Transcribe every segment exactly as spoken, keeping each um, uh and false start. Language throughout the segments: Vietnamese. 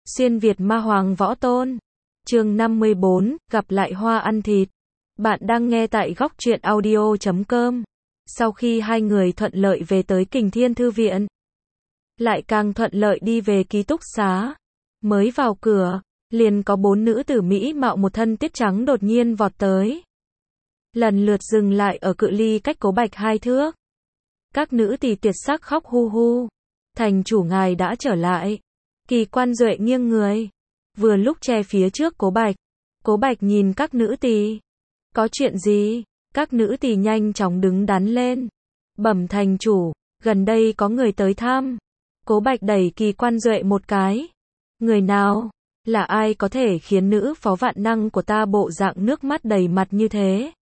Xuyên Việt Ma Hoàng Võ Tôn. Chương năm mươi bốn, gặp lại Hoa ăn thịt. Bạn đang nghe tại góc truyện audio chấm com. Sau khi hai người thuận lợi về tới Kình Thiên Thư Viện, lại càng thuận lợi đi về ký túc xá. Mới vào cửa, liền có bốn nữ tử Mỹ mạo một thân tiết trắng đột nhiên vọt tới. Lần lượt dừng lại ở cự ly cách Cố Bạch hai thước. Các nữ tỳ tuyệt sắc khóc hu hu. Thành chủ ngài đã trở lại. Kỳ Quan Duệ nghiêng người, vừa lúc che phía trước Cố Bạch. Cố Bạch nhìn các nữ tỳ. Có chuyện gì? Các nữ tỳ nhanh chóng đứng đắn lên. Bẩm thành chủ, gần đây có người tới thăm. Cố Bạch đẩy Kỳ Quan Duệ một cái. Người nào? Là ai có thể khiến nữ phó vạn năng của ta bộ dạng nước mắt đầy mặt như thế?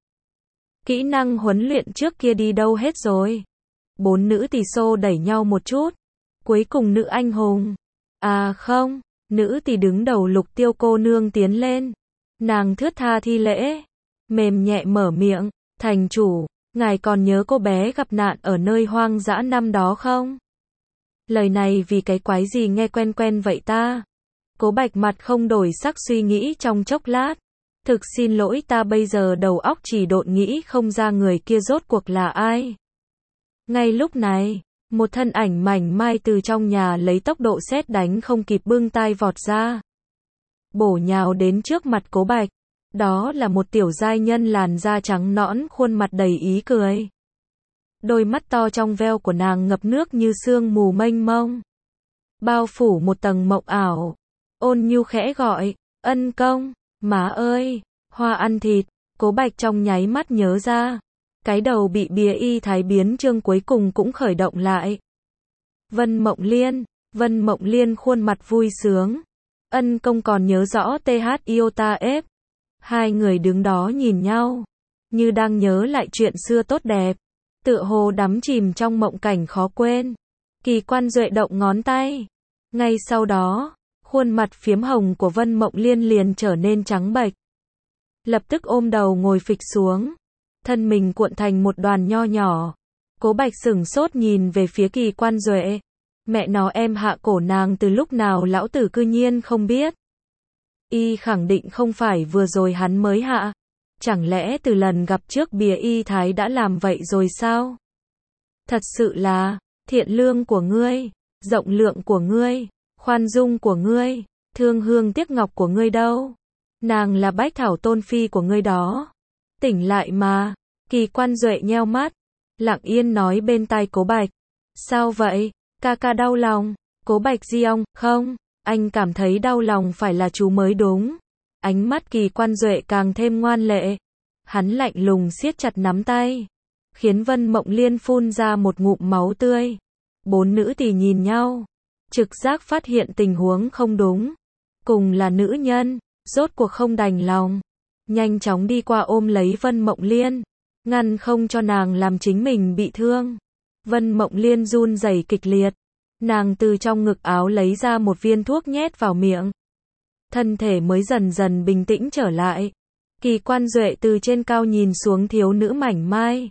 Kỹ năng huấn luyện trước kia đi đâu hết rồi? Bốn nữ tỳ xô đẩy nhau một chút. Cuối cùng nữ anh hùng. À không, nữ tỳ đứng đầu Lục Tiêu cô nương tiến lên. Nàng thướt tha thi lễ, mềm nhẹ mở miệng, thành chủ, ngài còn nhớ cô bé gặp nạn ở nơi hoang dã năm đó không? Lời này vì cái quái gì nghe quen quen vậy ta? Cố Bạch mặt không đổi sắc suy nghĩ trong chốc lát. Thực xin lỗi, ta bây giờ đầu óc chỉ độn nghĩ không ra người kia rốt cuộc là ai. Ngay lúc này, một thân ảnh mảnh mai từ trong nhà lấy tốc độ sét đánh không kịp bưng tai vọt ra. Bổ nhào đến trước mặt Cố Bạch. Đó là một tiểu giai nhân làn da trắng nõn, khuôn mặt đầy ý cười. Đôi mắt to trong veo của nàng ngập nước như sương mù mênh mông, bao phủ một tầng mộng ảo. Ôn nhu khẽ gọi, ân công, má ơi, Hoa ăn thịt. Cố Bạch trong nháy mắt nhớ ra. Cái đầu bị bìa y thái biến chương cuối cùng cũng khởi động lại. Vân Mộng Liên, Vân Mộng Liên khuôn mặt vui sướng. Ân công còn nhớ rõ tê hát Iota ép. Hai người đứng đó nhìn nhau, như đang nhớ lại chuyện xưa tốt đẹp, tựa hồ đắm chìm trong mộng cảnh khó quên. Kỳ Quan Duệ động ngón tay. Ngay sau đó, khuôn mặt phiếm hồng của Vân Mộng Liên liền trở nên trắng bệch. Lập tức ôm đầu ngồi phịch xuống, thân mình cuộn thành một đoàn nho nhỏ. Cố Bạch sửng sốt nhìn về phía Kỳ Quan Duệ. Mẹ nó, em hạ cổ nàng từ lúc nào lão tử cư nhiên không biết. Y khẳng định không phải vừa rồi hắn mới hạ. Chẳng lẽ từ lần gặp trước bìa y thái đã làm vậy rồi sao? Thật sự là, thiện lương của ngươi, rộng lượng của ngươi, khoan dung của ngươi, thương hương tiếc ngọc của ngươi đâu? Nàng là Bách Thảo Tôn Phi của ngươi đó. Tỉnh lại mà. Kỳ Quan Duệ nheo mắt, lặng yên nói bên tai Cố Bạch. Sao vậy? Ca ca đau lòng. Cố Bạch di ông, không, anh cảm thấy đau lòng phải là chú mới đúng. Ánh mắt Kỳ Quan Duệ càng thêm ngoan lệ. Hắn lạnh lùng siết chặt nắm tay, khiến Vân Mộng Liên phun ra một ngụm máu tươi. Bốn nữ tỳ nhìn nhau, trực giác phát hiện tình huống không đúng. Cùng là nữ nhân, rốt cuộc không đành lòng, nhanh chóng đi qua ôm lấy Vân Mộng Liên, ngăn không cho nàng làm chính mình bị thương. Vân Mộng Liên run rẩy kịch liệt, nàng từ trong ngực áo lấy ra một viên thuốc nhét vào miệng. Thân thể mới dần dần bình tĩnh trở lại. Kỳ Quan Duệ từ trên cao nhìn xuống thiếu nữ mảnh mai.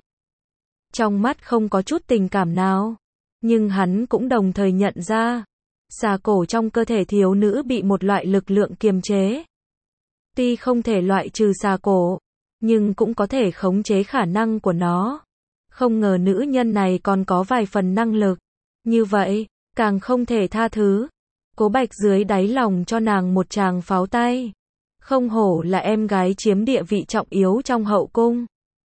Trong mắt không có chút tình cảm nào, nhưng hắn cũng đồng thời nhận ra, xà cổ trong cơ thể thiếu nữ bị một loại lực lượng kiềm chế. Tuy không thể loại trừ xà cổ, nhưng cũng có thể khống chế khả năng của nó. Không ngờ nữ nhân này còn có vài phần năng lực. Như vậy, càng không thể tha thứ. Cố Bạch dưới đáy lòng cho nàng một tràng pháo tay. Không hổ là em gái chiếm địa vị trọng yếu trong hậu cung.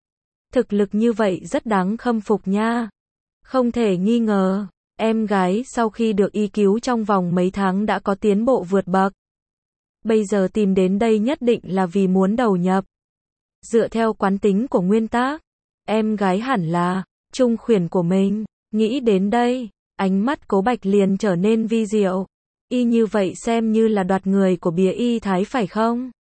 Thực lực như vậy rất đáng khâm phục nha. Không thể nghi ngờ, em gái sau khi được y cứu trong vòng mấy tháng đã có tiến bộ vượt bậc. Bây giờ tìm đến đây nhất định là vì muốn đầu nhập. Dựa theo quán tính của nguyên tác, em gái hẳn là trung khuyển của mình. Nghĩ đến đây, ánh mắt Cố Bạch liền trở nên vi diệu. Y như vậy xem như là đoạt người của bìa y thái phải không?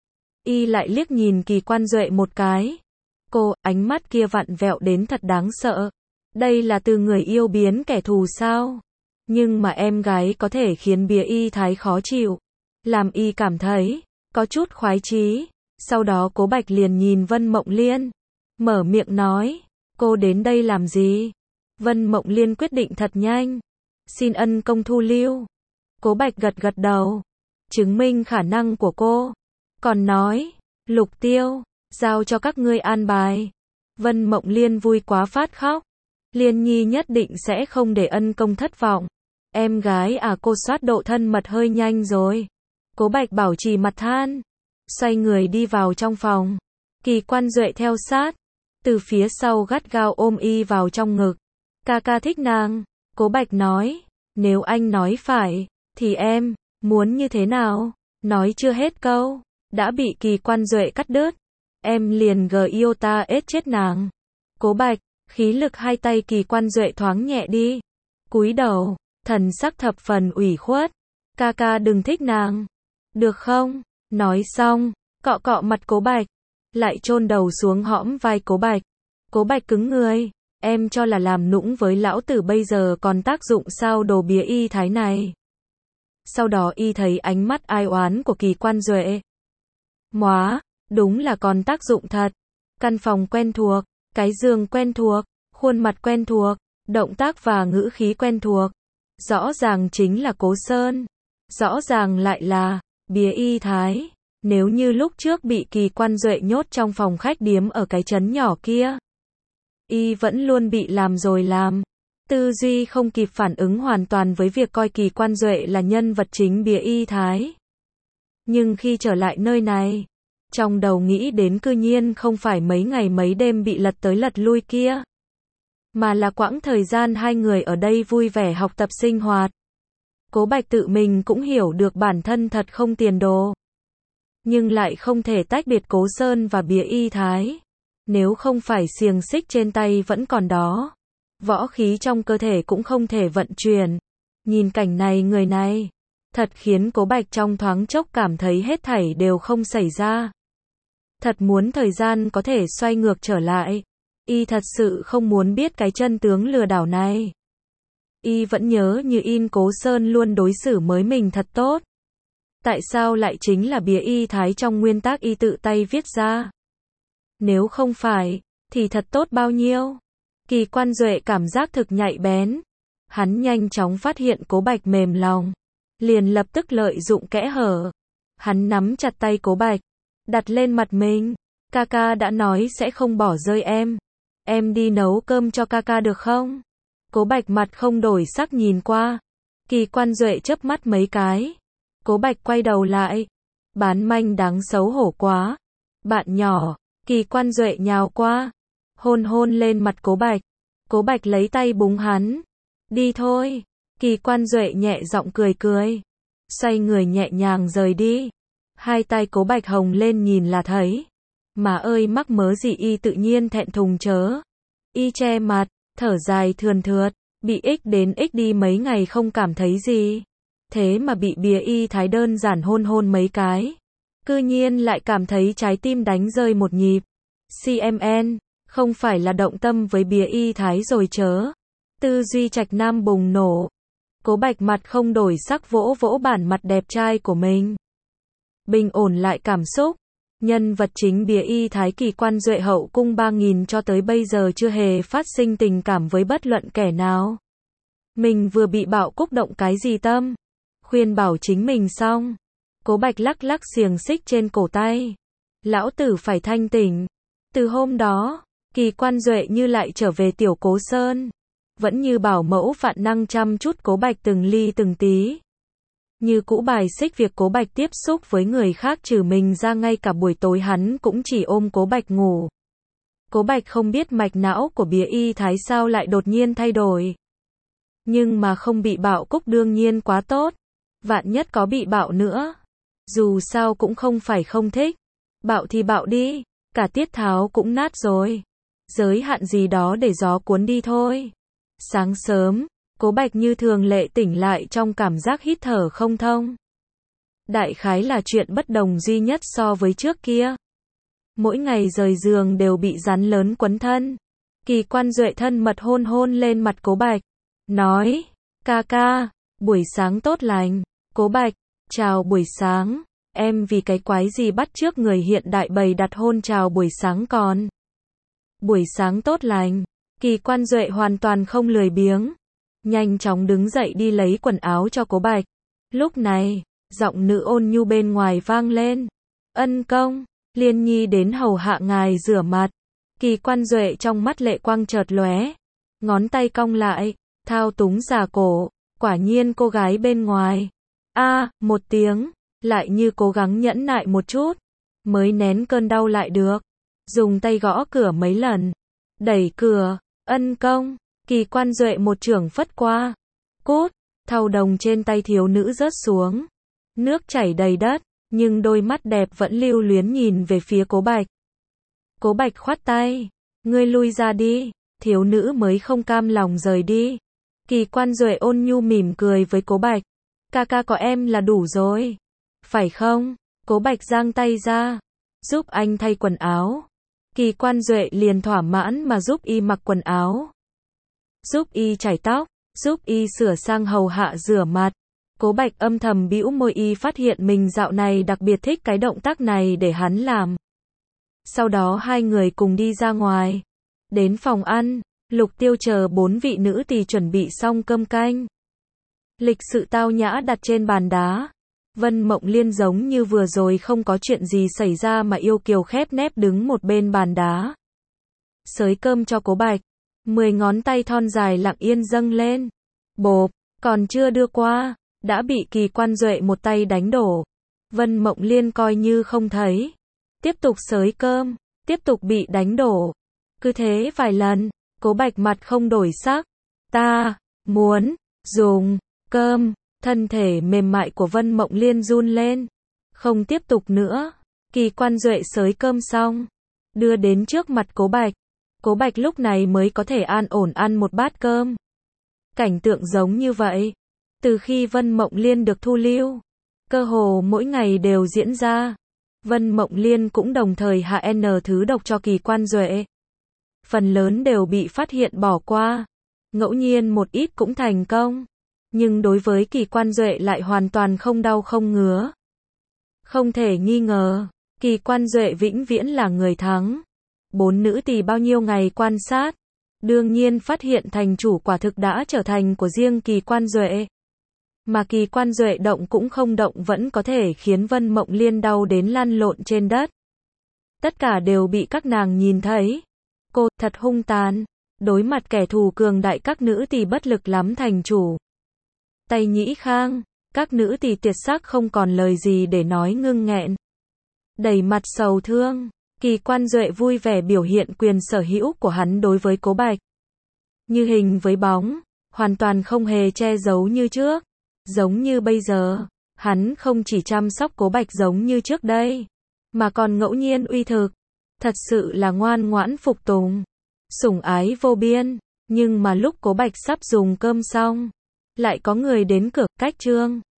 Y lại liếc nhìn Kỳ Quan Duệ một cái. Cô, ánh mắt kia vặn vẹo đến thật đáng sợ. Đây là từ người yêu biến kẻ thù sao? Nhưng mà em gái có thể khiến bìa y thái khó chịu, làm y cảm thấy có chút khoái chí. Sau đó Cố Bạch liền nhìn Vân Mộng Liên, mở miệng nói, cô đến đây làm gì? Vân Mộng Liên quyết định thật nhanh, xin ân công thu lưu. Cố Bạch gật gật đầu, chứng minh khả năng của cô. Còn nói, Lục Tiêu, giao cho các ngươi an bài. Vân Mộng Liên vui quá phát khóc. Liên Nhi nhất định sẽ không để ân công thất vọng. Em gái à, cô soát độ thân mật hơi nhanh rồi. Cố Bạch bảo trì mặt than. Xoay người đi vào trong phòng. Kỳ Quan Duệ theo sát. Từ phía sau gắt gao ôm y vào trong ngực. Ca ca thích nàng. Cố Bạch nói. Nếu anh nói phải, thì em, muốn như thế nào? Nói chưa hết câu. Đã bị Kỳ Quan Duệ cắt đứt. Em liền gờ yêu ta ết chết nàng. Cố Bạch, khí lực hai tay Kỳ Quan Duệ thoáng nhẹ đi. Cúi đầu, thần sắc thập phần ủy khuất. Ca ca đừng thích nàng. Được không? Nói xong, cọ cọ mặt Cố Bạch. Lại chôn đầu xuống hõm vai Cố Bạch. Cố Bạch cứng người. Em cho là làm nũng với lão tử bây giờ còn tác dụng sao đồ bía y thái này. Sau đó y thấy ánh mắt ai oán của Kỳ Quan Duệ. Móa, đúng là còn tác dụng thật. Căn phòng quen thuộc, cái giường quen thuộc, khuôn mặt quen thuộc, động tác và ngữ khí quen thuộc. Rõ ràng chính là Cố Sơn. Rõ ràng lại là bía y thái. Nếu như lúc trước bị Kỳ Quan Duệ nhốt trong phòng khách điếm ở cái trấn nhỏ kia, y vẫn luôn bị làm rồi làm. Tư duy không kịp phản ứng hoàn toàn với việc coi Kỳ Quan Duệ là nhân vật chính bía y thái. Nhưng khi trở lại nơi này, trong đầu nghĩ đến cư nhiên không phải mấy ngày mấy đêm bị lật tới lật lui kia, mà là quãng thời gian hai người ở đây vui vẻ học tập sinh hoạt. Cố Bạch tự mình cũng hiểu được bản thân thật không tiền đồ. Nhưng lại không thể tách biệt Cố Sơn và bía y thái. Nếu không phải xiềng xích trên tay vẫn còn đó, võ khí trong cơ thể cũng không thể vận chuyển. Nhìn cảnh này người này, thật khiến Cố Bạch trong thoáng chốc cảm thấy hết thảy đều không xảy ra. Thật muốn thời gian có thể xoay ngược trở lại. Y thật sự không muốn biết cái chân tướng lừa đảo này. Y vẫn nhớ như in Cố Sơn luôn đối xử với mình thật tốt. Tại sao lại chính là bía y thái trong nguyên tắc y tự tay viết ra? Nếu không phải, thì thật tốt bao nhiêu. Kỳ Quan Duệ cảm giác thực nhạy bén. Hắn nhanh chóng phát hiện Cố Bạch mềm lòng. Liền lập tức lợi dụng kẽ hở. Hắn nắm chặt tay Cố Bạch. Đặt lên mặt mình. Ca ca đã nói sẽ không bỏ rơi em. Em đi nấu cơm cho ca ca được không? Cố Bạch mặt không đổi sắc nhìn qua. Kỳ Quan Duệ chớp mắt mấy cái. Cố Bạch quay đầu lại. Bán manh đáng xấu hổ quá. Bạn nhỏ. Kỳ Quan Duệ nhào qua. Hôn hôn lên mặt Cố Bạch. Cố Bạch lấy tay búng hắn. Đi thôi. Kỳ Quan Duệ nhẹ giọng cười cười. Xoay người nhẹ nhàng rời đi. Hai tay Cố Bạch hồng lên nhìn là thấy. Mà ơi mắc mớ gì y tự nhiên thẹn thùng chớ. Y che mặt, thở dài thườn thượt. Bị ích đến ích đi mấy ngày không cảm thấy gì. Thế mà bị bía y thái đơn giản hôn hôn mấy cái. Cư nhiên lại cảm thấy trái tim đánh rơi một nhịp. xê em en, không phải là động tâm với bía y thái rồi chớ. Tư duy Trạch Nam bùng nổ. Cố Bạch mặt không đổi sắc vỗ vỗ bản mặt đẹp trai của mình. Bình ổn lại cảm xúc. Nhân vật chính bía y thái Kỳ Quan Duệ hậu cung ba nghìn cho tới bây giờ chưa hề phát sinh tình cảm với bất luận kẻ nào. Mình vừa bị bạo cúc động cái gì tâm. Khuyên bảo chính mình xong. Cố Bạch lắc lắc xiềng xích trên cổ tay. Lão tử phải thanh tỉnh. Từ hôm đó, Kỳ Quan Duệ như lại trở về tiểu Cố Sơn. Vẫn như bảo mẫu vạn năng chăm chút Cố Bạch từng ly từng tí. Như cũ bài xích việc Cố Bạch tiếp xúc với người khác trừ mình ra, ngay cả buổi tối hắn cũng chỉ ôm Cố Bạch ngủ. Cố Bạch không biết mạch não của bía y thái sao lại đột nhiên thay đổi. Nhưng mà không bị bạo cúc đương nhiên quá tốt. Vạn nhất có bị bạo nữa. Dù sao cũng không phải không thích. Bạo thì bạo đi. Cả tiết tháo cũng nát rồi. Giới hạn gì đó để gió cuốn đi thôi. Sáng sớm, Cố Bạch như thường lệ tỉnh lại trong cảm giác hít thở không thông. Đại khái là chuyện bất đồng duy nhất so với trước kia. Mỗi ngày rời giường đều bị rắn lớn quấn thân. Kỳ Quan Duệ thân mật hôn hôn lên mặt Cố Bạch. Nói, ca ca, buổi sáng tốt lành. Cố Bạch, chào buổi sáng. Em vì cái quái gì bắt chước người hiện đại bày đặt hôn chào buổi sáng còn. Buổi sáng tốt lành. Kỳ Quan Duệ hoàn toàn không lười biếng. Nhanh chóng đứng dậy đi lấy quần áo cho Cố Bạch. Lúc này, giọng nữ ôn nhu bên ngoài vang lên. Ân công, Liên Nhi đến hầu hạ ngài rửa mặt. Kỳ Quan Duệ trong mắt lệ quang chợt lóe, ngón tay cong lại, thao túng giả cổ, quả nhiên cô gái bên ngoài. A, một tiếng, lại như cố gắng nhẫn nại một chút, mới nén cơn đau lại được. Dùng tay gõ cửa mấy lần, đẩy cửa, ân công, Kỳ Quan Duệ một chưởng phất qua. Cút, thau đồng trên tay thiếu nữ rớt xuống. Nước chảy đầy đất, nhưng đôi mắt đẹp vẫn lưu luyến nhìn về phía Cố Bạch. Cố Bạch khoát tay, ngươi lui ra đi, thiếu nữ mới không cam lòng rời đi. Kỳ Quan Duệ ôn nhu mỉm cười với Cố Bạch, ca ca có em là đủ rồi, phải không? Cố Bạch giang tay ra, giúp anh thay quần áo. Kỳ Quan Duệ liền thỏa mãn mà giúp y mặc quần áo, giúp y chải tóc, giúp y sửa sang hầu hạ rửa mặt. Cố Bạch âm thầm bĩu môi, y phát hiện mình dạo này đặc biệt thích cái động tác này để hắn làm. Sau đó hai người cùng đi ra ngoài, đến phòng ăn, Lục Tiêu chờ bốn vị nữ tỳ chuẩn bị xong cơm canh. Lịch sự tao nhã đặt trên bàn đá. Vân Mộng Liên giống như vừa rồi không có chuyện gì xảy ra mà yêu kiều khép nép đứng một bên bàn đá. Xới cơm cho Cố Bạch, mười ngón tay thon dài lặng yên dâng lên. Bộp, còn chưa đưa qua, đã bị Kỳ Quan Duệ một tay đánh đổ. Vân Mộng Liên coi như không thấy, tiếp tục xới cơm, tiếp tục bị đánh đổ. Cứ thế vài lần, Cố Bạch mặt không đổi sắc. Ta muốn dùng cơm. Thân thể mềm mại của Vân Mộng Liên run lên. Không tiếp tục nữa. Kỳ Quan Duệ xới cơm xong, đưa đến trước mặt Cố Bạch. Cố Bạch lúc này mới có thể an ổn ăn một bát cơm. Cảnh tượng giống như vậy, từ khi Vân Mộng Liên được thu lưu, cơ hồ mỗi ngày đều diễn ra. Vân Mộng Liên cũng đồng thời hạ N thứ độc cho Kỳ Quan Duệ. Phần lớn đều bị phát hiện bỏ qua, ngẫu nhiên một ít cũng thành công. Nhưng đối với Kỳ Quan Duệ lại hoàn toàn không đau không ngứa. Không thể nghi ngờ, Kỳ Quan Duệ vĩnh viễn là người thắng. Bốn nữ tỳ bao nhiêu ngày quan sát, đương nhiên phát hiện thành chủ quả thực đã trở thành của riêng Kỳ Quan Duệ. Mà Kỳ Quan Duệ động cũng không động vẫn có thể khiến Vân Mộng Liên đau đến lăn lộn trên đất. Tất cả đều bị các nàng nhìn thấy. Cô thật hung tàn, đối mặt kẻ thù cường đại các nữ tỳ bất lực lắm thành chủ. Tay Nhĩ Khang, các nữ tỳ tiệt xác không còn lời gì để nói, ngưng nghẹn. Đầy mặt sầu thương, Kỳ Quan Duệ vui vẻ biểu hiện quyền sở hữu của hắn đối với Cố Bạch. Như hình với bóng, hoàn toàn không hề che giấu như trước. Giống như bây giờ, hắn không chỉ chăm sóc Cố Bạch giống như trước đây, mà còn ngẫu nhiên uy thực. Thật sự là ngoan ngoãn phục tùng, sủng ái vô biên. Nhưng mà lúc Cố Bạch sắp dùng cơm xong, lại có người đến cửa, cách trương.